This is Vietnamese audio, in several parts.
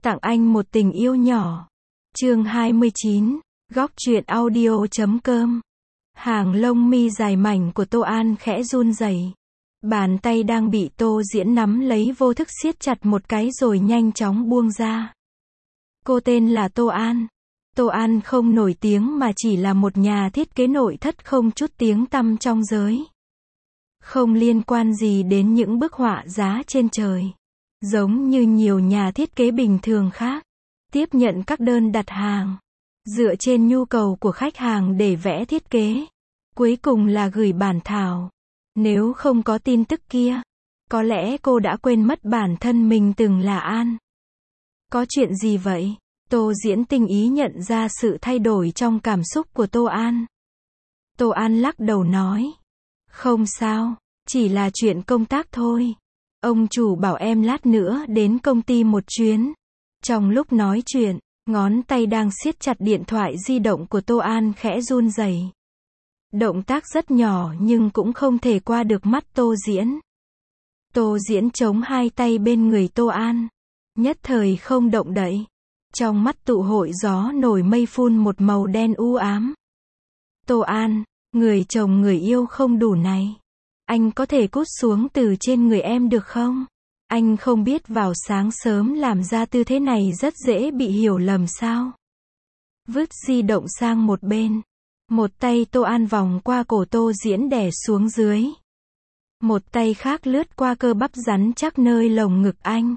Tặng anh một tình yêu nhỏ. Chương 29, góc truyện audio.com. Hàng lông mi dài mảnh của Tô An khẽ run rẩy. Bàn tay đang bị Tô Diễn nắm lấy vô thức siết chặt một cái rồi nhanh chóng buông ra. Cô tên là Tô An. Tô An không nổi tiếng mà chỉ là một nhà thiết kế nội thất không chút tiếng tăm trong giới. Không liên quan gì đến những bức họa giá trên trời. Giống như nhiều nhà thiết kế bình thường khác, tiếp nhận các đơn đặt hàng, dựa trên nhu cầu của khách hàng để vẽ thiết kế. Cuối cùng là gửi bản thảo. Nếu không có tin tức kia, có lẽ cô đã quên mất bản thân mình từng là An. Có chuyện gì vậy? Tô Diễn tinh ý nhận ra sự thay đổi trong cảm xúc của Tô An. Tô An lắc đầu nói. Không sao, chỉ là chuyện công tác thôi. Ông chủ bảo em lát nữa đến công ty một chuyến. Trong lúc nói chuyện, ngón tay đang siết chặt điện thoại di động của Tô An khẽ run rẩy. Động tác rất nhỏ nhưng cũng không thể qua được mắt Tô Diễn. Tô Diễn chống hai tay bên người Tô An, nhất thời không động đậy. Trong mắt tụ hội gió nổi mây phun một màu đen u ám. Tô An, người chồng người yêu không đủ này. Anh có thể cút xuống từ trên người em được không? Anh không biết vào sáng sớm làm ra tư thế này rất dễ bị hiểu lầm sao? Vứt di động sang một bên. Một tay Tô An vòng qua cổ Tô Diễn đè xuống dưới. Một tay khác lướt qua cơ bắp rắn chắc nơi lồng ngực anh.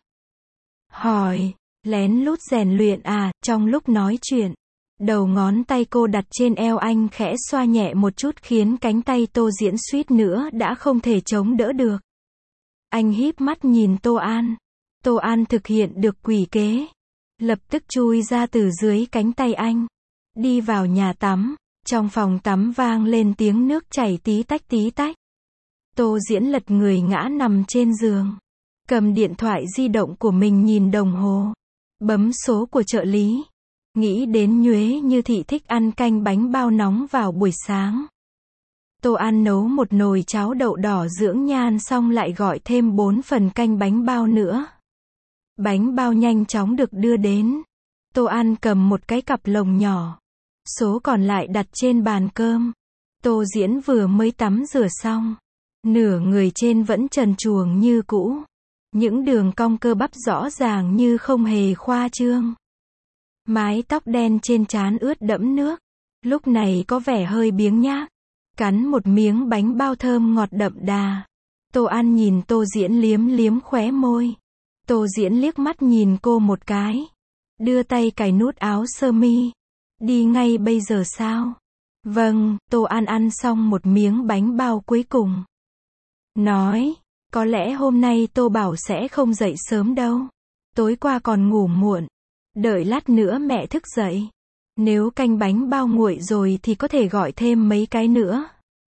Hỏi, lén lút rèn luyện à? Trong lúc nói chuyện, đầu ngón tay cô đặt trên eo anh khẽ xoa nhẹ một chút khiến cánh tay Tô Diễn suýt nữa đã không thể chống đỡ được. Anh híp mắt nhìn Tô An. Tô An thực hiện được quỷ kế. Lập tức chui ra từ dưới cánh tay anh. Đi vào nhà tắm. Trong phòng tắm vang lên tiếng nước chảy tí tách tí tách. Tô Diễn lật người ngã nằm trên giường. Cầm điện thoại di động của mình nhìn đồng hồ. Bấm số của trợ lý. Nghĩ đến Nhuế Như Thị thích ăn canh bánh bao nóng vào buổi sáng. Tô An nấu một nồi cháo đậu đỏ dưỡng nhan xong lại gọi thêm 4 phần canh bánh bao nữa. Bánh bao nhanh chóng được đưa đến. Tô An cầm một cái cặp lồng nhỏ. Số còn lại đặt trên bàn cơm. Tô Diễn vừa mới tắm rửa xong. Nửa người trên vẫn trần truồng như cũ. Những đường cong cơ bắp rõ ràng như không hề khoa trương. Mái tóc đen trên trán ướt đẫm nước. Lúc này có vẻ hơi biếng nhác. Cắn một miếng bánh bao thơm ngọt đậm đà. Tô An nhìn Tô Diễn liếm liếm khóe môi. Tô Diễn liếc mắt nhìn cô một cái. Đưa tay cài nút áo sơ mi. Đi ngay bây giờ sao? Vâng, Tô An ăn xong một miếng bánh bao cuối cùng. Nói, có lẽ hôm nay Tô Bảo sẽ không dậy sớm đâu. Tối qua còn ngủ muộn. Đợi lát nữa mẹ thức dậy. Nếu canh bánh bao nguội rồi thì có thể gọi thêm mấy cái nữa.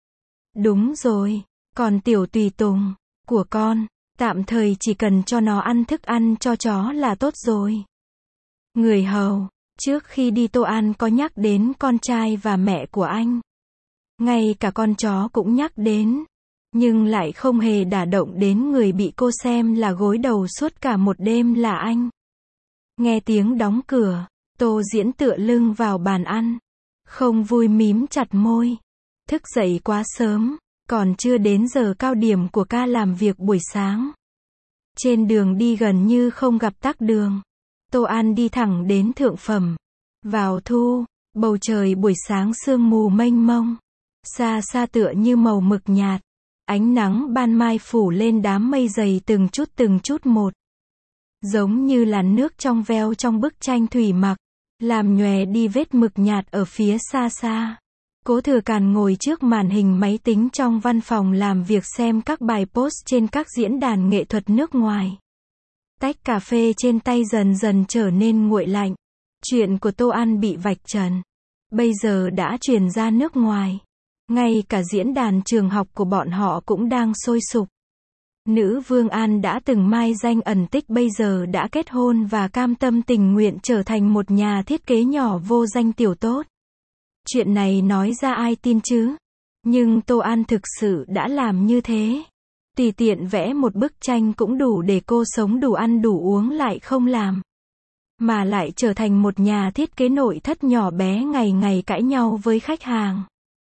Đúng rồi, còn tiểu tùy tùng của con, tạm thời chỉ cần cho nó ăn thức ăn cho chó là tốt rồi. Người hầu, trước khi đi Tô An có nhắc đến con trai và mẹ của anh. Ngay cả con chó cũng nhắc đến. Nhưng lại không hề đả động đến người bị cô xem là gối đầu suốt cả một đêm là anh. Nghe tiếng đóng cửa, Tô Diễn tựa lưng vào bàn ăn. Không vui mím chặt môi. Thức dậy quá sớm, còn chưa đến giờ cao điểm của ca làm việc buổi sáng. Trên đường đi gần như không gặp tắc đường. Tô An đi thẳng đến thượng phẩm. Vào thu, bầu trời buổi sáng sương mù mênh mông. Xa xa tựa như màu mực nhạt. Ánh nắng ban mai phủ lên đám mây dày từng chút một. Giống như làn nước trong veo trong bức tranh thủy mặc. Làm nhòe đi vết mực nhạt ở phía xa xa. Cố Thừa Càn ngồi trước màn hình máy tính trong văn phòng làm việc xem các bài post trên các diễn đàn nghệ thuật nước ngoài. Tách cà phê trên tay dần dần trở nên nguội lạnh. Chuyện của Tô An bị vạch trần. Bây giờ đã truyền ra nước ngoài. Ngay cả diễn đàn trường học của bọn họ cũng đang sôi sục. Nữ vương An đã từng mai danh ẩn tích bây giờ đã kết hôn và cam tâm tình nguyện trở thành một nhà thiết kế nhỏ vô danh tiểu tốt. Chuyện này nói ra ai tin chứ? Nhưng Tô An thực sự đã làm như thế. Tùy tiện vẽ một bức tranh cũng đủ để cô sống đủ ăn đủ uống lại không làm. mà lại trở thành một nhà thiết kế nội thất nhỏ bé ngày ngày cãi nhau với khách hàng.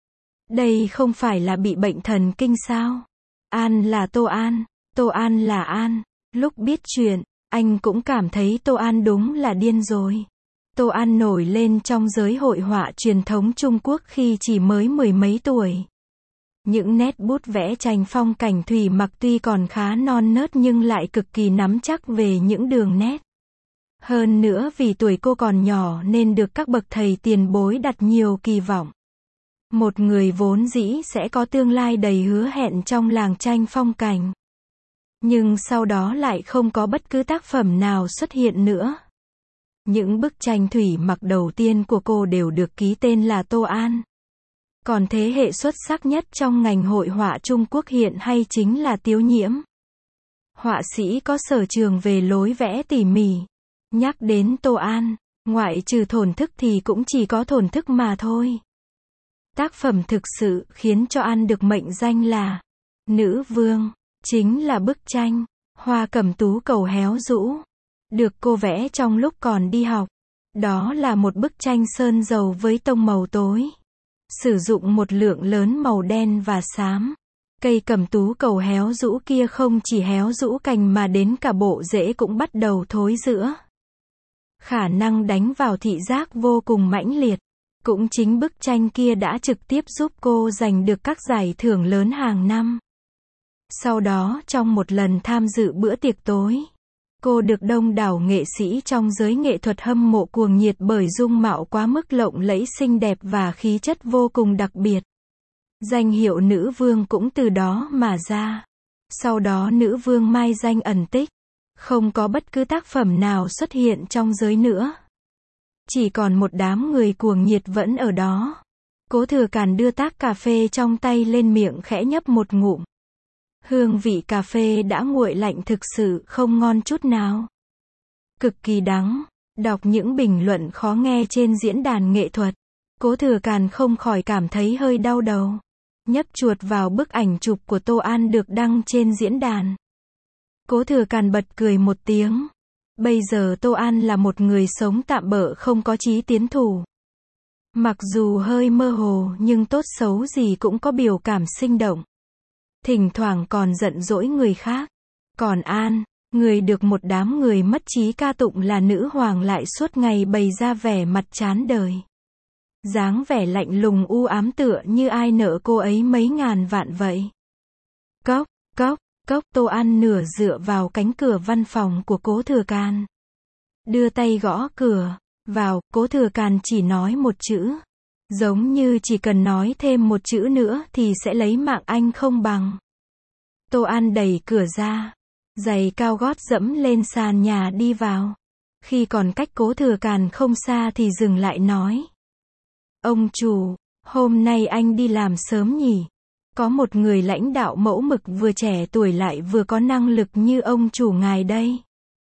Đây không phải là bị bệnh thần kinh sao? An là Tô An, Tô An là An. Lúc biết chuyện, anh cũng cảm thấy Tô An đúng là điên rồi. Tô An nổi lên trong giới hội họa truyền thống Trung Quốc khi chỉ mới mười mấy tuổi. Những nét bút vẽ tranh phong cảnh thủy mặc tuy còn khá non nớt nhưng lại cực kỳ nắm chắc về những đường nét. Hơn nữa vì tuổi cô còn nhỏ nên được các bậc thầy tiền bối đặt nhiều kỳ vọng. Một người vốn dĩ sẽ có tương lai đầy hứa hẹn trong làng tranh phong cảnh. Nhưng sau đó lại không có bất cứ tác phẩm nào xuất hiện nữa. Những bức tranh thủy mặc đầu tiên của cô đều được ký tên là Tô An. Còn thế hệ xuất sắc nhất trong ngành hội họa Trung Quốc hiện hay chính là Tiếu Nhiễm. Họa sĩ có sở trường về lối vẽ tỉ mỉ. Nhắc đến Tô An, ngoại trừ thổn thức thì cũng chỉ có thổn thức mà thôi. Tác phẩm thực sự khiến cho An được mệnh danh là Nữ Vương, chính là bức tranh Hoa Cẩm Tú Cầu Héo Rũ, được cô vẽ trong lúc còn đi học. Đó là một bức tranh sơn dầu với tông màu tối, sử dụng một lượng lớn màu đen và xám. Cây cẩm tú cầu héo rũ kia không chỉ héo rũ cành mà đến cả bộ rễ cũng bắt đầu thối rữa. Khả năng đánh vào thị giác vô cùng mãnh liệt. Cũng chính bức tranh kia đã trực tiếp giúp cô giành được các giải thưởng lớn hàng năm. Sau đó trong một lần tham dự bữa tiệc tối, cô được đông đảo nghệ sĩ trong giới nghệ thuật hâm mộ cuồng nhiệt bởi dung mạo quá mức lộng lẫy xinh đẹp và khí chất vô cùng đặc biệt. Danh hiệu nữ vương cũng từ đó mà ra. Sau đó nữ vương mai danh ẩn tích, không có bất cứ tác phẩm nào xuất hiện trong giới nữa. Chỉ còn một đám người cuồng nhiệt vẫn ở đó. Cố Thừa Càn đưa tách cà phê trong tay lên miệng khẽ nhấp một ngụm. Hương vị cà phê đã nguội lạnh thực sự không ngon chút nào. Cực kỳ đắng. Đọc những bình luận khó nghe trên diễn đàn nghệ thuật, Cố Thừa Càn không khỏi cảm thấy hơi đau đầu. Nhấp chuột vào bức ảnh chụp của Tô An được đăng trên diễn đàn. Cố Thừa Càn bật cười một tiếng. Bây giờ Tô An là một người sống tạm bợ không có chí tiến thủ. Mặc dù hơi mơ hồ nhưng tốt xấu gì cũng có biểu cảm sinh động. Thỉnh thoảng còn giận dỗi người khác. Còn An, người được một đám người mất trí ca tụng là nữ hoàng lại suốt ngày bày ra vẻ mặt chán đời. Dáng vẻ lạnh lùng u ám tựa như ai nợ cô ấy mấy ngàn vạn vậy. Cốc, cốc, cốc. Tô An nửa dựa vào cánh cửa văn phòng của Cố Thừa Càn. Đưa tay gõ cửa. Vào. Cố Thừa Càn chỉ nói một chữ. Giống như chỉ cần nói thêm một chữ nữa thì sẽ lấy mạng anh không bằng. Tô An đẩy cửa ra. Giày cao gót dẫm lên sàn nhà đi vào. Khi còn cách Cố Thừa Càn không xa thì dừng lại nói. Ông chủ, hôm nay anh đi làm sớm nhỉ? Có một người lãnh đạo mẫu mực vừa trẻ tuổi lại vừa có năng lực như ông chủ ngài đây.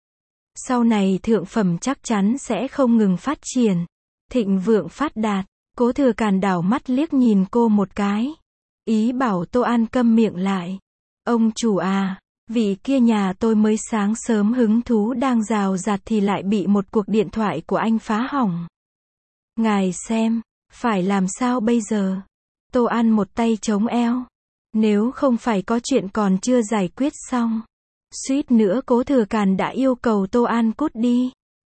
Sau này thượng phẩm chắc chắn sẽ không ngừng phát triển, thịnh vượng phát đạt. Cố Thừa Càn đảo mắt liếc nhìn cô một cái. Ý bảo Tô An câm miệng lại. Ông chủ à, vị kia nhà tôi mới sáng sớm hứng thú đang rào rạt thì lại bị một cuộc điện thoại của anh phá hỏng. Ngài xem, phải làm sao bây giờ? Tô An một tay chống eo. Nếu không phải có chuyện còn chưa giải quyết xong. Suýt nữa Cố Thừa Càn đã yêu cầu Tô An cút đi.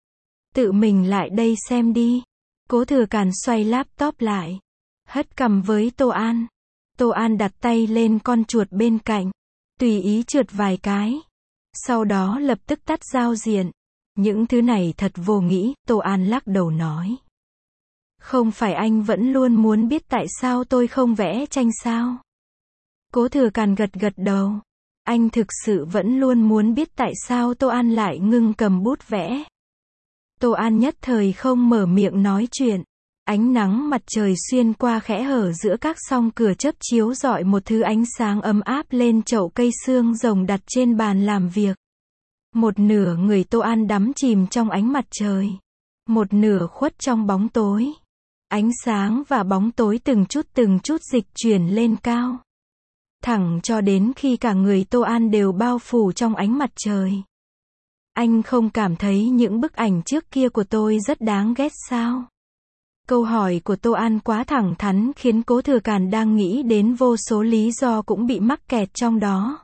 Tự mình lại đây xem đi. Cố Thừa Càn xoay laptop lại. Hất cằm với Tô An. Tô An đặt tay lên con chuột bên cạnh. Tùy ý trượt vài cái. Sau đó lập tức tắt giao diện. Những thứ này thật vô nghĩa. Tô An lắc đầu nói. Không phải anh vẫn luôn muốn biết tại sao tôi không vẽ tranh sao? Cố Thừa Càn gật gật đầu. Anh thực sự vẫn luôn muốn biết tại sao Tô An lại ngưng cầm bút vẽ. Tô An nhất thời không mở miệng nói chuyện. Ánh nắng mặt trời xuyên qua khẽ hở giữa các song cửa chớp chiếu rọi một thứ ánh sáng ấm áp lên chậu cây xương rồng đặt trên bàn làm việc. Một nửa người Tô An đắm chìm trong ánh mặt trời. Một nửa khuất trong bóng tối. Ánh sáng và bóng tối từng chút dịch chuyển lên cao. Thẳng cho đến khi cả người Tô An đều bao phủ trong ánh mặt trời. Anh không cảm thấy những bức ảnh trước kia của tôi rất đáng ghét sao? Câu hỏi của Tô An quá thẳng thắn khiến Cố Thừa Càn đang nghĩ đến vô số lý do cũng bị mắc kẹt trong đó.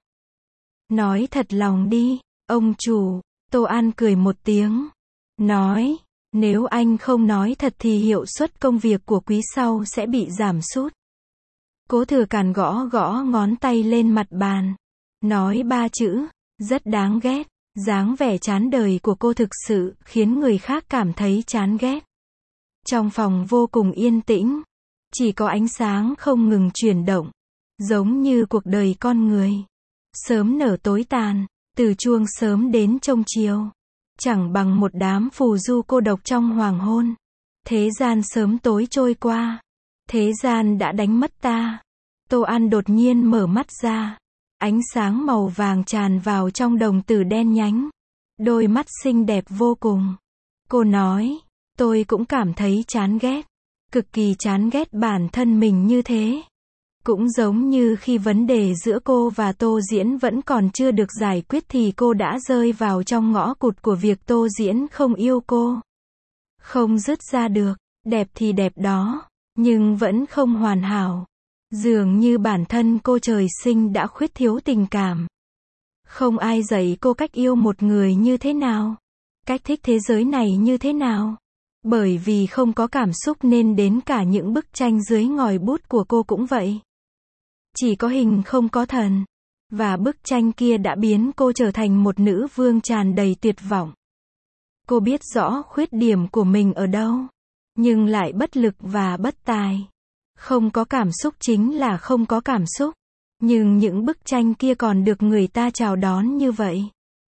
Nói thật lòng đi, ông chủ. Tô An cười một tiếng. Nói, nếu anh không nói thật thì hiệu suất công việc của quý sau sẽ bị giảm sút. Cố Thừa Càn gõ gõ ngón tay lên mặt bàn. Nói 3 chữ, rất đáng ghét. Dáng vẻ chán đời của cô thực sự khiến người khác cảm thấy chán ghét. Trong phòng vô cùng yên tĩnh. Chỉ có ánh sáng không ngừng chuyển động. Giống như cuộc đời con người. Sớm nở tối tàn, từ chuông sớm đến trông chiều. Chẳng bằng một đám phù du cô độc trong hoàng hôn. Thế gian sớm tối trôi qua. Thế gian đã đánh mất ta. Tô An đột nhiên mở mắt ra. Ánh sáng màu vàng tràn vào trong đồng tử đen nhánh. Đôi mắt xinh đẹp vô cùng. Cô nói, tôi cũng cảm thấy chán ghét. Cực kỳ chán ghét bản thân mình như thế. Cũng giống như khi vấn đề giữa cô và Tô Diễn vẫn còn chưa được giải quyết thì cô đã rơi vào trong ngõ cụt của việc Tô Diễn không yêu cô. Không dứt ra được, đẹp thì đẹp đó, nhưng vẫn không hoàn hảo. Dường như bản thân cô trời sinh đã khuyết thiếu tình cảm. Không ai dạy cô cách yêu một người như thế nào, cách thích thế giới này như thế nào. Bởi vì không có cảm xúc nên đến cả những bức tranh dưới ngòi bút của cô cũng vậy. Chỉ có hình không có thần. Và bức tranh kia đã biến cô trở thành một nữ vương tràn đầy tuyệt vọng. Cô biết rõ khuyết điểm của mình ở đâu, nhưng lại bất lực và bất tài. Không có cảm xúc chính là không có cảm xúc. Nhưng những bức tranh kia còn được người ta chào đón như vậy.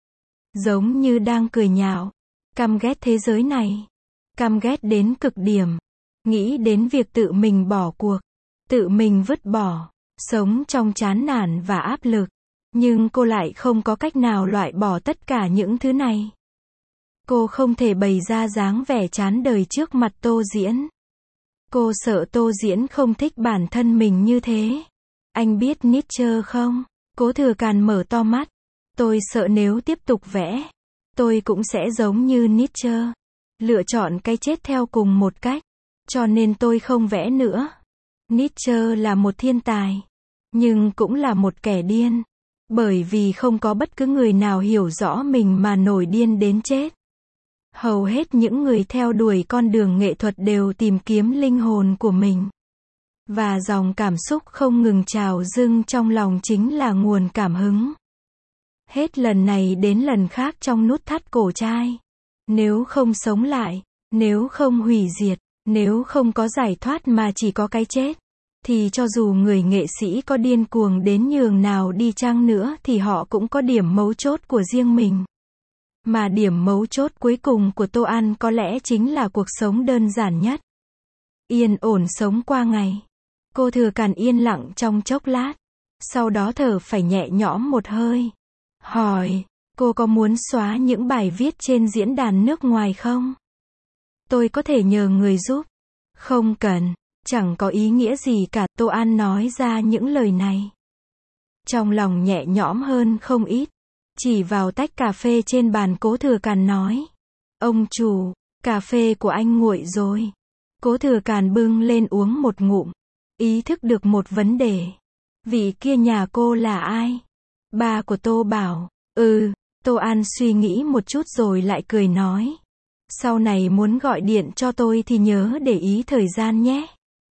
Giống như đang cười nhạo. Căm ghét thế giới này. Căm ghét đến cực điểm. Nghĩ đến việc tự mình bỏ cuộc. Tự mình vứt bỏ. Sống trong chán nản và áp lực. Nhưng cô lại không có cách nào loại bỏ tất cả những thứ này. Cô không thể bày ra dáng vẻ chán đời trước mặt Tô Diễn. Cô sợ Tô Diễn không thích bản thân mình như thế. Anh biết Nietzsche không? Cố Thừa Càn mở to mắt. Tôi sợ nếu tiếp tục vẽ, tôi cũng sẽ giống như Nietzsche. Lựa chọn cái chết theo cùng một cách. Cho nên tôi không vẽ nữa. Nietzsche là một thiên tài. Nhưng cũng là một kẻ điên. Bởi vì không có bất cứ người nào hiểu rõ mình mà nổi điên đến chết. Hầu hết những người theo đuổi con đường nghệ thuật đều tìm kiếm linh hồn của mình. Và dòng cảm xúc không ngừng trào dâng trong lòng chính là nguồn cảm hứng. Hết lần này đến lần khác trong nút thắt cổ trai. Nếu không sống lại, nếu không hủy diệt, nếu không có giải thoát mà chỉ có cái chết, thì cho dù người nghệ sĩ có điên cuồng đến nhường nào đi chăng nữa thì họ cũng có điểm mấu chốt của riêng mình. Mà điểm mấu chốt cuối cùng của Tô An có lẽ chính là cuộc sống đơn giản nhất. Yên ổn sống qua ngày. Cô Thừa Càn yên lặng trong chốc lát. Sau đó thở phải nhẹ nhõm một hơi. Hỏi, cô có muốn xóa những bài viết trên diễn đàn nước ngoài không? Tôi có thể nhờ người giúp. Không cần, chẳng có ý nghĩa gì cả. Tô An nói ra những lời này. Trong lòng nhẹ nhõm hơn không ít. Chỉ vào tách cà phê trên bàn Cố Thừa Càn nói. Ông chủ, cà phê của anh nguội rồi. Cố Thừa Càn bưng lên uống một ngụm. Ý thức được một vấn đề. Vị kia nhà cô là ai? Ba của Tô Bảo. Tô An suy nghĩ một chút rồi lại cười nói. Sau này muốn gọi điện cho tôi thì nhớ để ý thời gian nhé.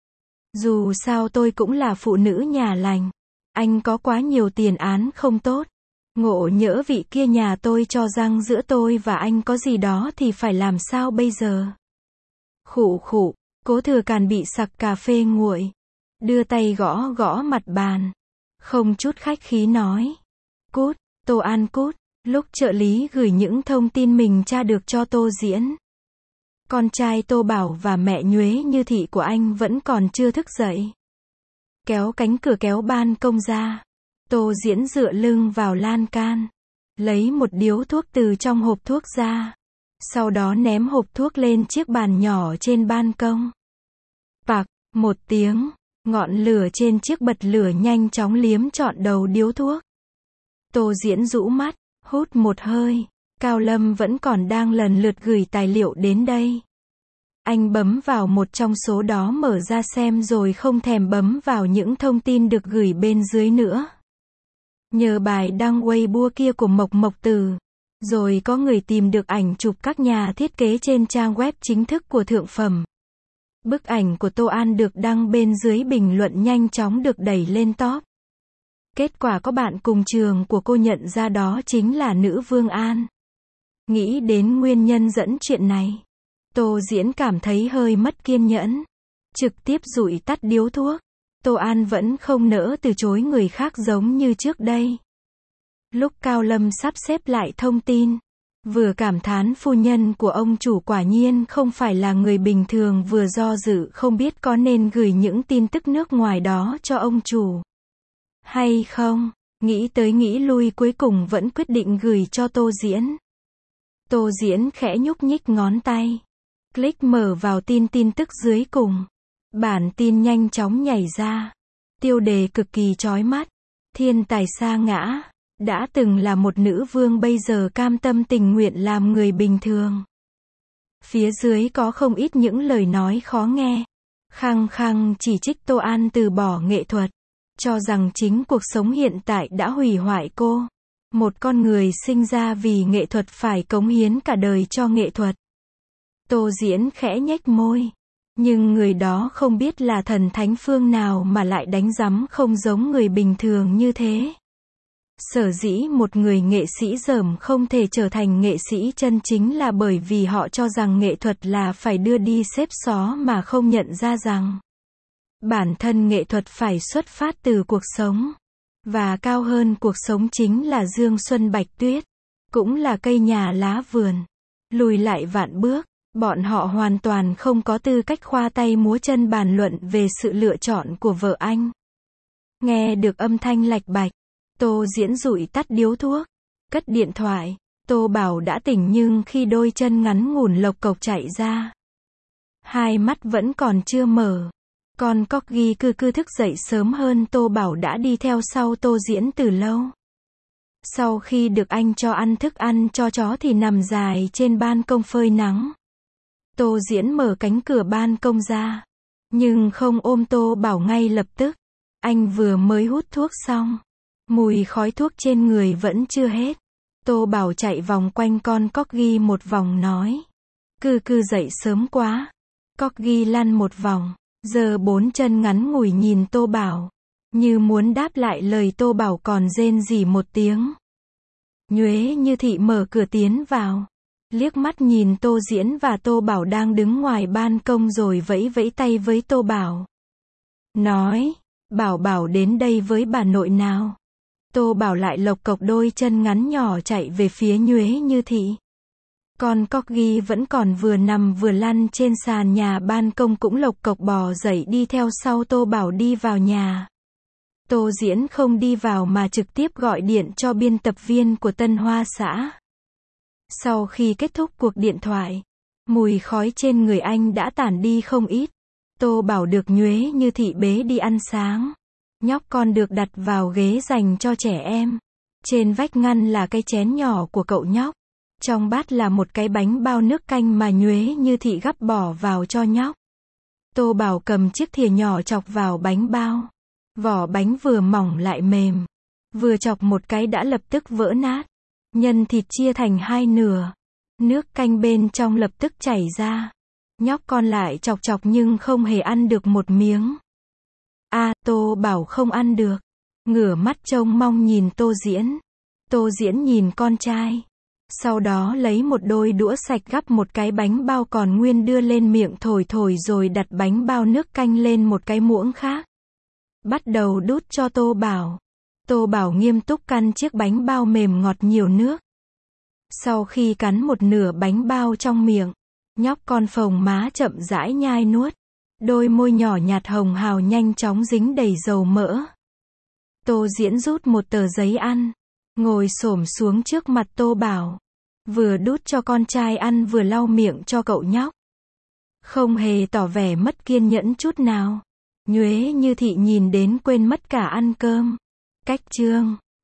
Dù sao tôi cũng là phụ nữ nhà lành. Anh có quá nhiều tiền án không tốt. Ngộ nhỡ vị kia nhà tôi cho rằng giữa tôi và anh có gì đó thì phải làm sao bây giờ? Khụ khụ, Cố Thừa Càn bị sặc cà phê nguội. Đưa tay gõ gõ mặt bàn. Không chút khách khí nói. Cút, Tô An cút. Lúc trợ lý gửi những thông tin mình tra được cho Tô Diễn. Con trai Tô Bảo và mẹ Nhuế Như Thị của anh vẫn còn chưa thức dậy. Kéo cánh cửa kéo ban công ra. Tô Diễn dựa lưng vào lan can. Lấy một điếu thuốc từ trong hộp thuốc ra. Sau đó ném hộp thuốc lên chiếc bàn nhỏ trên ban công. Pạc, một tiếng. Ngọn lửa trên chiếc bật lửa nhanh chóng liếm trọn đầu điếu thuốc. Tô Diễn rũ mắt, hút một hơi. Cao Lâm vẫn còn đang lần lượt gửi tài liệu đến đây. Anh bấm vào một trong số đó mở ra xem rồi không thèm bấm vào những thông tin được gửi bên dưới nữa. Nhờ bài đăng Weibo kia của Mộc Mộc Từ, rồi có người tìm được ảnh chụp các nhà thiết kế trên trang web chính thức của Thượng Phẩm. Bức ảnh của Tô An được đăng bên dưới bình luận nhanh chóng được đẩy lên top. Kết quả có bạn cùng trường của cô nhận ra đó chính là nữ Vương An. Nghĩ đến nguyên nhân dẫn chuyện này, Tô Diễn cảm thấy hơi mất kiên nhẫn. Trực tiếp dụi tắt điếu thuốc. Tô An vẫn không nỡ từ chối người khác giống như trước đây. Lúc Cao Lâm sắp xếp lại thông tin, vừa cảm thán phu nhân của ông chủ quả nhiên không phải là người bình thường, vừa do dự không biết có nên gửi những tin tức nước ngoài đó cho ông chủ hay không. Nghĩ tới nghĩ lui cuối cùng vẫn quyết định gửi cho Tô Diễn. Tô Diễn khẽ nhúc nhích ngón tay. Click mở vào tin tức dưới cùng. Bản tin nhanh chóng nhảy ra. Tiêu đề cực kỳ chói mắt. Thiên tài sa ngã. Đã từng là một nữ vương bây giờ cam tâm tình nguyện làm người bình thường. Phía dưới có không ít những lời nói khó nghe. Khăng khăng chỉ trích Tô An từ bỏ nghệ thuật. Cho rằng chính cuộc sống hiện tại đã hủy hoại cô. Một con người sinh ra vì nghệ thuật phải cống hiến cả đời cho nghệ thuật. Tô Diễn khẽ nhếch môi. Nhưng người đó không biết là thần thánh phương nào mà lại đánh rắm không giống người bình thường như thế. Sở dĩ một người nghệ sĩ dởm không thể trở thành nghệ sĩ chân chính là bởi vì họ cho rằng nghệ thuật là phải đưa đi xếp xó mà không nhận ra rằng bản thân nghệ thuật phải xuất phát từ cuộc sống. Và cao hơn cuộc sống chính là Dương Xuân Bạch Tuyết. Cũng là cây nhà lá vườn. Lùi lại vạn bước, bọn họ hoàn toàn không có tư cách khoa tay múa chân bàn luận về sự lựa chọn của vợ anh. Nghe được âm thanh lạch bạch, Tô Diễn dụi tắt điếu thuốc, cất điện thoại. Tô Bảo đã tỉnh nhưng khi đôi chân ngắn ngủn lộc cộc chạy ra. Hai mắt vẫn còn chưa mở. Con Corgi cứ thức dậy sớm hơn Tô Bảo đã đi theo sau Tô Diễn từ lâu. Sau khi được anh cho ăn thức ăn cho chó thì nằm dài trên ban công phơi nắng. Tô Diễn mở cánh cửa ban công ra. Nhưng không ôm Tô Bảo ngay lập tức. Anh vừa mới hút thuốc xong. Mùi khói thuốc trên người vẫn chưa hết. Tô Bảo chạy vòng quanh con Corgi một vòng nói. Cứ dậy sớm quá. Corgi lăn một vòng. Giờ bốn chân ngắn ngủi nhìn Tô Bảo. Như muốn đáp lại lời Tô Bảo còn rên rỉ một tiếng. Nhuế Như Thị mở cửa tiến vào. Liếc mắt nhìn Tô Diễn và Tô Bảo đang đứng ngoài ban công rồi vẫy vẫy tay với Tô Bảo. Nói, Bảo đến đây với bà nội nào. Tô Bảo lại lộc cộc đôi chân ngắn nhỏ chạy về phía Nhuế Như Thị. Con Corgi vẫn còn vừa nằm vừa lăn trên sàn nhà ban công cũng lộc cộc bò dậy đi theo sau Tô Bảo đi vào nhà. Tô Diễn không đi vào mà trực tiếp gọi điện cho biên tập viên của Tân Hoa xã. Sau khi kết thúc cuộc điện thoại, mùi khói trên người anh đã tản đi không ít. Tô Bảo được Nhuế Như Thị bế đi ăn sáng. Nhóc con được đặt vào ghế dành cho trẻ em. Trên vách ngăn là cái chén nhỏ của cậu nhóc. Trong bát là một cái bánh bao nước canh mà Nhuế Như Thị gắp bỏ vào cho nhóc. Tô Bảo cầm chiếc thìa nhỏ chọc vào bánh bao. Vỏ bánh vừa mỏng lại mềm. Vừa chọc một cái đã lập tức vỡ nát. Nhân thịt chia thành hai nửa. Nước canh bên trong lập tức chảy ra. Nhóc con lại chọc nhưng không hề ăn được một miếng. Tô Bảo không ăn được. Ngửa mắt trông mong nhìn Tô Diễn. Tô Diễn nhìn con trai. Sau đó lấy một đôi đũa sạch gắp một cái bánh bao còn nguyên đưa lên miệng thổi rồi đặt bánh bao nước canh lên một cái muỗng khác. Bắt đầu đút cho Tô Bảo. Tô Bảo nghiêm túc căn chiếc bánh bao mềm ngọt nhiều nước. Sau khi cắn một nửa bánh bao trong miệng, nhóc con phồng má chậm rãi nhai nuốt. Đôi môi nhỏ nhạt hồng hào nhanh chóng dính đầy dầu mỡ. Tô Diễn rút một tờ giấy ăn, ngồi xổm xuống trước mặt Tô Bảo. Vừa đút cho con trai ăn vừa lau miệng cho cậu nhóc. Không hề tỏ vẻ mất kiên nhẫn chút nào. Nhuế Như Thị nhìn đến quên mất cả ăn cơm. Cách chương